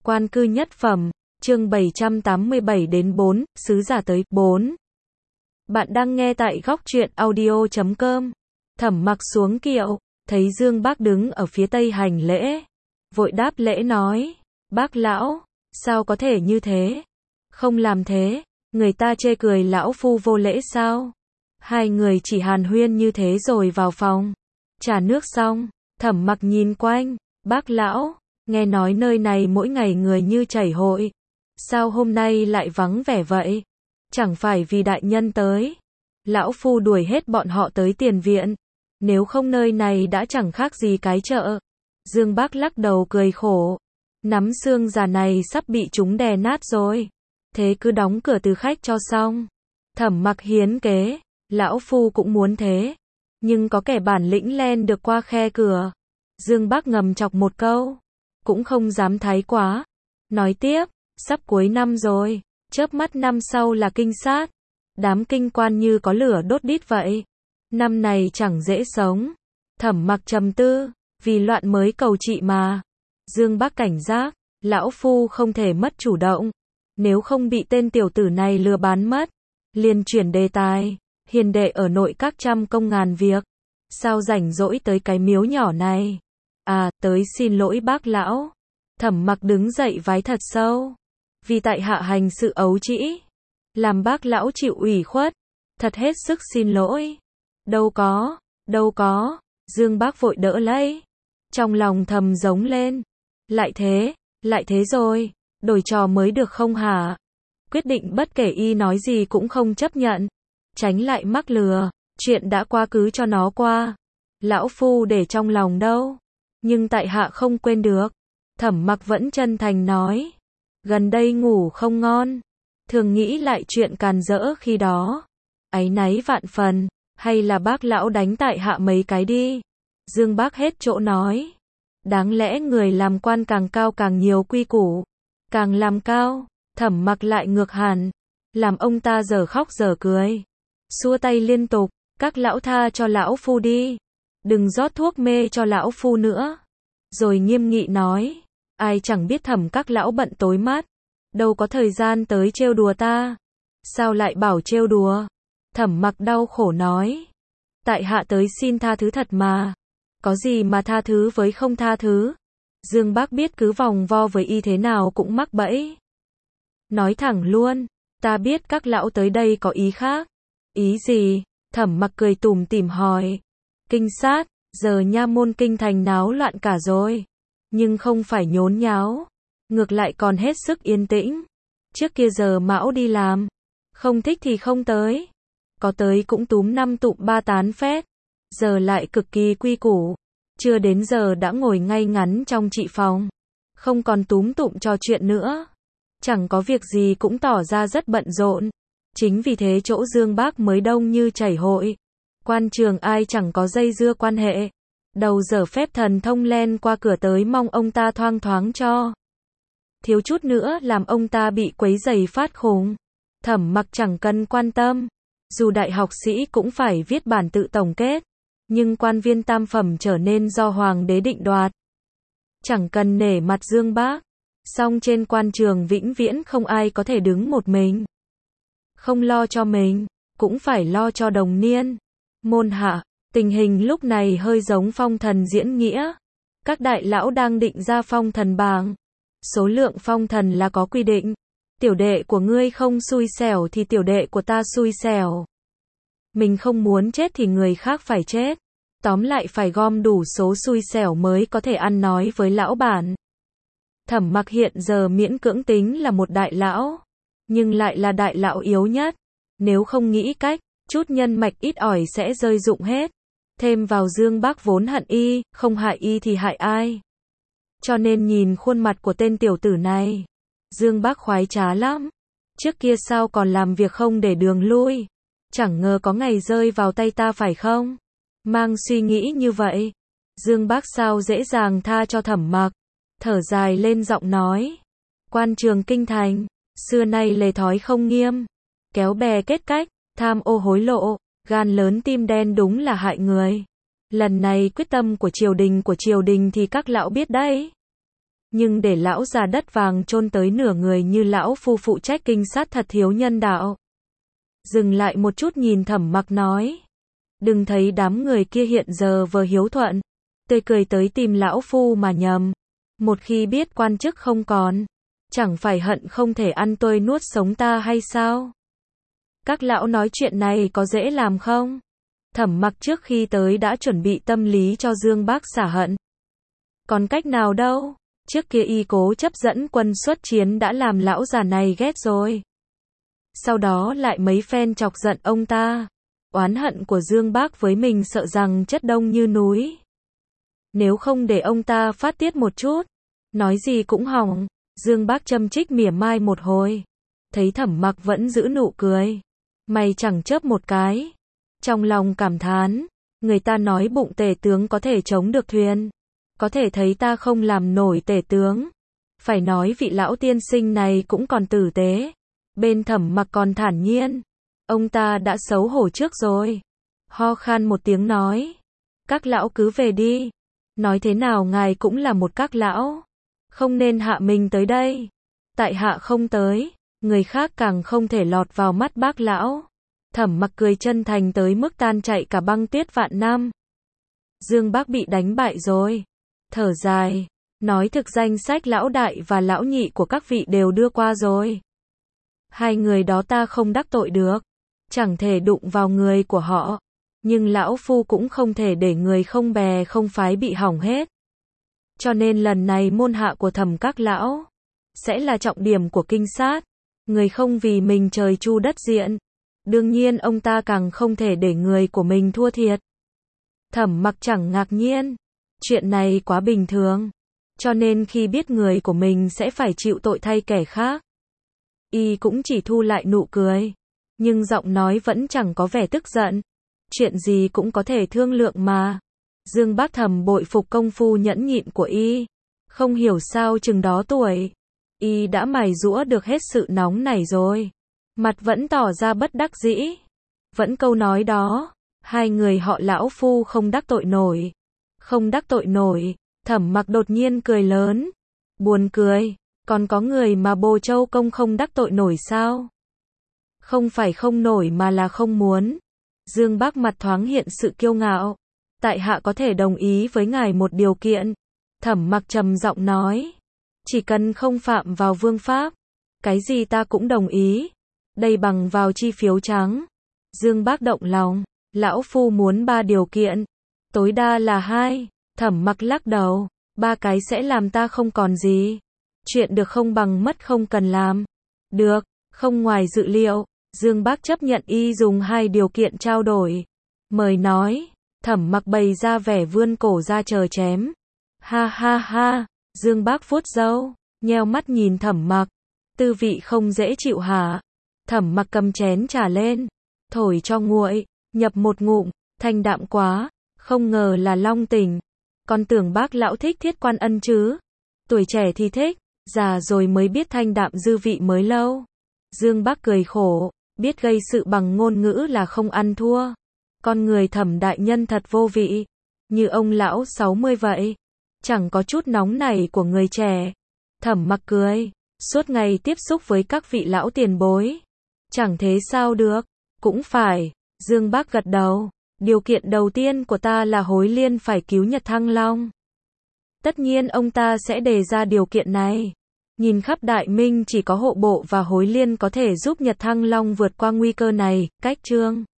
Quan cư nhất phẩm, chương 787 đến 4, sứ giả tới, 4. Bạn đang nghe tại góc truyện audio.com. Thẩm Mặc xuống kiệu, thấy Dương Bác đứng ở phía tây hành lễ. Vội đáp lễ nói, bác lão, sao có thể như thế? Không làm thế, người ta chê cười lão phu vô lễ sao? Hai người chỉ hàn huyên như thế rồi vào phòng. Trà nước xong, Thẩm Mặc nhìn quanh, bác lão, nghe nói nơi này mỗi ngày người như chảy hội. Sao hôm nay lại vắng vẻ vậy? Chẳng phải vì đại nhân tới. Lão phu đuổi hết bọn họ tới tiền viện. Nếu không nơi này đã chẳng khác gì cái chợ. Dương Bác lắc đầu cười khổ. Nắm xương già này sắp bị chúng đè nát rồi. Thế cứ đóng cửa từ khách cho xong. Thẩm Mặc hiến kế. Lão phu cũng muốn thế. Nhưng có kẻ bản lĩnh len được qua khe cửa. Dương Bác ngầm chọc một câu. Cũng không dám thái quá. Nói tiếp, sắp cuối năm rồi. Chớp mắt năm sau là kinh sát. Đám kinh quan như có lửa đốt đít vậy. Năm này chẳng dễ sống. Thẩm Mặc trầm tư. Vì loạn mới cầu trị mà. Dương Bác cảnh giác. Lão phu không thể mất chủ động. Nếu không bị tên tiểu tử này lừa bán mất. Liền chuyển đề tài. Hiền đệ ở nội các trăm công ngàn việc. Sao rảnh rỗi tới cái miếu nhỏ này? À, tới xin lỗi bác lão. Thẩm Mặc đứng dậy vái thật sâu. Vì tại hạ hành sự ấu trĩ. Làm bác lão chịu ủy khuất. Thật hết sức xin lỗi. Đâu có. Dương Bác vội đỡ lấy. Trong lòng thầm giống lên. Lại thế rồi. Đổi trò mới được không hả? Quyết định bất kể y nói gì cũng không chấp nhận. Tránh lại mắc lừa. Chuyện đã qua cứ cho nó qua. Lão phu để trong lòng đâu. Nhưng tại hạ không quên được. Thẩm Mặc vẫn chân thành nói. Gần đây ngủ không ngon. Thường nghĩ lại chuyện càn rỡ khi đó. Áy náy vạn phần. Hay là bác lão đánh tại hạ mấy cái đi. Dương Bác hết chỗ nói. Đáng lẽ người làm quan càng cao càng nhiều quy củ. Càng làm cao, Thẩm Mặc lại ngược hẳn. Làm ông ta giờ khóc giờ cười. Xua tay liên tục. Các lão tha cho lão phu đi. Đừng rót thuốc mê cho lão phu nữa. Rồi nghiêm nghị nói. Ai chẳng biết Thẩm các lão bận tối mát. Đâu có thời gian tới trêu đùa ta. Sao lại bảo trêu đùa? Thẩm Mặc đau khổ nói. Tại hạ tới xin tha thứ thật mà. Có gì mà tha thứ với không tha thứ. Dương Bác biết cứ vòng vo với y thế nào cũng mắc bẫy. Nói thẳng luôn. Ta biết các lão tới đây có ý khác. Ý gì? Thẩm Mặc cười tủm tỉm hỏi. Kinh sát, giờ nha môn kinh thành náo loạn cả rồi. Nhưng không phải nhốn nháo. Ngược lại còn hết sức yên tĩnh. Trước kia giờ mão đi làm. Không thích thì không tới. Có tới cũng túm năm tụm ba tán phét. Giờ lại cực kỳ quy củ. Chưa đến giờ đã ngồi ngay ngắn trong trị phòng. Không còn túm tụm trò chuyện nữa. Chẳng có việc gì cũng tỏ ra rất bận rộn. Chính vì thế chỗ Dương Bác mới đông như chảy hội. Quan trường ai chẳng có dây dưa quan hệ. Đầu giờ phép thần thông len qua cửa tới mong ông ta thoang thoáng cho. Thiếu chút nữa làm ông ta bị quấy rầy phát khùng. Thẩm Mặc chẳng cần quan tâm. Dù đại học sĩ cũng phải viết bản tự tổng kết. Nhưng quan viên tam phẩm trở nên do hoàng đế định đoạt. Chẳng cần nể mặt Dương Bác. Song trên quan trường vĩnh viễn không ai có thể đứng một mình. Không lo cho mình, cũng phải lo cho đồng niên. Môn hạ, tình hình lúc này hơi giống phong thần diễn nghĩa. Các đại lão đang định ra phong thần bảng. Số lượng phong thần là có quy định. Tiểu đệ của ngươi không xui xẻo thì tiểu đệ của ta xui xẻo. Mình không muốn chết thì người khác phải chết. Tóm lại phải gom đủ số xui xẻo mới có thể ăn nói với lão bản. Thẩm Mặc hiện giờ miễn cưỡng tính là một đại lão. Nhưng lại là đại lão yếu nhất. Nếu không nghĩ cách, chút nhân mạch ít ỏi sẽ rơi rụng hết. Thêm vào Dương Bác vốn hận y, không hại y thì hại ai. Cho nên nhìn khuôn mặt của tên tiểu tử này. Dương Bác khoái trá lắm. Trước kia sao còn làm việc không để đường lui. Chẳng ngờ có ngày rơi vào tay ta phải không? Mang suy nghĩ như vậy. Dương Bác sao dễ dàng tha cho Thẩm Mặc. Thở dài lên giọng nói. Quan trường kinh thành. Xưa nay lề thói không nghiêm. Kéo bè kết cách. Tham ô hối lộ. Gan lớn tim đen đúng là hại người. Lần này quyết tâm của triều đình thì các lão biết đấy. Nhưng để lão già đất vàng chôn tới nửa người như lão phu phụ trách kinh sát thật thiếu nhân đạo. Dừng lại một chút nhìn Thẩm Mặc nói. Đừng thấy đám người kia hiện giờ vừa hiếu thuận, tươi cười tới tìm lão phu mà nhầm. Một khi biết quan chức không còn, chẳng phải hận không thể ăn tươi nuốt sống ta hay sao? Các lão nói chuyện này có dễ làm không? Thẩm Mặc trước khi tới đã chuẩn bị tâm lý cho Dương Bác xả hận. Còn cách nào đâu? Trước kia y cố chấp dẫn quân xuất chiến đã làm lão già này ghét rồi. Sau đó lại mấy phen chọc giận ông ta. Oán hận của Dương Bác với mình sợ rằng chất đông như núi. Nếu không để ông ta phát tiết một chút, nói gì cũng hỏng. Dương Bác châm chích mỉa mai một hồi. Thấy Thẩm Mặc vẫn giữ nụ cười. Mày chẳng chớp một cái. Trong lòng cảm thán. Người ta nói bụng tể tướng có thể chống được thuyền. Có thể thấy ta không làm nổi tể tướng. Phải nói vị lão tiên sinh này cũng còn tử tế. Bên Thẩm Mặc còn thản nhiên. Ông ta đã xấu hổ trước rồi. Ho khan một tiếng nói. Các lão cứ về đi. Nói thế nào ngài cũng là một các lão. Không nên hạ mình tới đây. Tại hạ không tới. Người khác càng không thể lọt vào mắt bác lão. Thẩm Mặc cười chân thành tới mức tan chạy cả băng tuyết vạn năm. Dương Bác bị đánh bại rồi. Thở dài. Nói thực danh sách lão đại và lão nhị của các vị đều đưa qua rồi. Hai người đó ta không đắc tội được. Chẳng thể đụng vào người của họ. Nhưng lão phu cũng không thể để người không bè không phái bị hỏng hết. Cho nên lần này môn hạ của Thẩm các lão sẽ là trọng điểm của kinh sát. Người không vì mình trời chu đất diện. Đương nhiên ông ta càng không thể để người của mình thua thiệt. Thẩm Mặc chẳng ngạc nhiên. Chuyện này quá bình thường. Cho nên khi biết người của mình sẽ phải chịu tội thay kẻ khác, y cũng chỉ thu lại nụ cười. Nhưng giọng nói vẫn chẳng có vẻ tức giận. Chuyện gì cũng có thể thương lượng mà. Dương Bác thầm bội phục công phu nhẫn nhịn của y. Không hiểu sao chừng đó tuổi, y đã mài giũa được hết sự nóng này rồi. Mặt vẫn tỏ ra bất đắc dĩ. Vẫn câu nói đó. Hai người họ lão phu không đắc tội nổi. Không đắc tội nổi. Thẩm Mặc đột nhiên cười lớn. Buồn cười. Còn có người mà Bồ Châu công không đắc tội nổi sao? Không phải không nổi mà là không muốn. Dương Bác mặt thoáng hiện sự kiêu ngạo. Tại hạ có thể đồng ý với ngài một điều kiện. Thẩm Mặc trầm giọng nói. Chỉ cần không phạm vào vương pháp. Cái gì ta cũng đồng ý. Đây bằng vào chi phiếu trắng. Dương Bác động lòng. Lão phu muốn 3 điều kiện. Tối đa là 2. Thẩm Mặc lắc đầu. 3 cái sẽ làm ta không còn gì. Chuyện được không bằng mất không cần làm. Được, không ngoài dự liệu. Dương Bác chấp nhận y dùng 2 điều kiện trao đổi. Mời nói. Thẩm Mặc bày ra vẻ vươn cổ ra chờ chém. Ha ha ha. Dương Bác vuốt râu, nheo mắt nhìn Thẩm Mặc. Tư vị không dễ chịu hả? Thẩm Mặc cầm chén trà lên, thổi cho nguội, nhập một ngụm, thanh đạm quá. Không ngờ là long tỉnh. Con tưởng bác lão thích Thiết Quan Ân chứ. Tuổi trẻ thì thích, già rồi mới biết thanh đạm dư vị mới lâu. Dương Bác cười khổ, biết gây sự bằng ngôn ngữ là không ăn thua. Con người Thẩm đại nhân thật vô vị. Như ông lão 60 vậy. Chẳng có chút nóng nảy của người trẻ. Thẩm Mặc cười. Suốt ngày tiếp xúc với các vị lão tiền bối. Chẳng thế sao được. Cũng phải. Dương Bác gật đầu. Điều kiện đầu tiên của ta là Hối Liên phải cứu Nhật Thăng Long. Tất nhiên ông ta sẽ đề ra điều kiện này. Nhìn khắp Đại Minh chỉ có Hộ Bộ và Hối Liên có thể giúp Nhật Thăng Long vượt qua nguy cơ này. Cách chương